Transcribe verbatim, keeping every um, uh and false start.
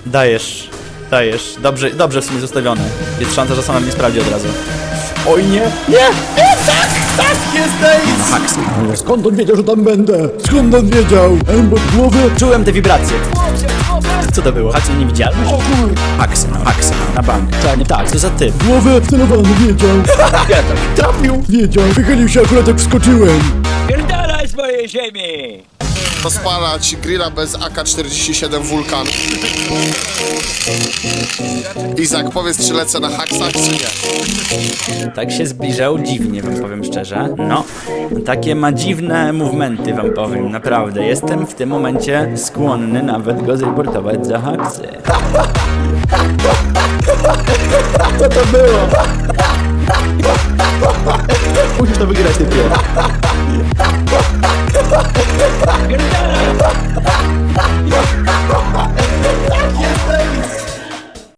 Dajesz, dajesz. Dobrze, dobrze w sumie zostawione. Jest szansa, że sama mnie sprawdzi od razu. Oj nie, nie, nie, tak, tak, jest Ace! Haksy. Ale skąd on wiedział, że tam będę? Skąd on wiedział? Aimbot w głowie? Czułem te wibracje. Co to było? Haksy niewidzialność? O kur... Haksy, no, haksy. Na bank. Czarny, tak, co za typ? W głowę wcelowany, wiedział. Trafił. Wiedział. Wychylił się akurat jak wskoczyłem. Pierdalaj z mojej ziemi! Rozpalać grilla bez A K czterdzieści siedem Vulkan. Izak, powiedz, czy lecę na haksach, czy nie? Tak się zbliżał dziwnie, wam powiem szczerze. No, takie ma dziwne movementy, wam powiem, naprawdę. Jestem w tym momencie skłonny nawet go zreportować za haksy. Co to było? Musisz to wygrać, ty pier. Pierdalaj!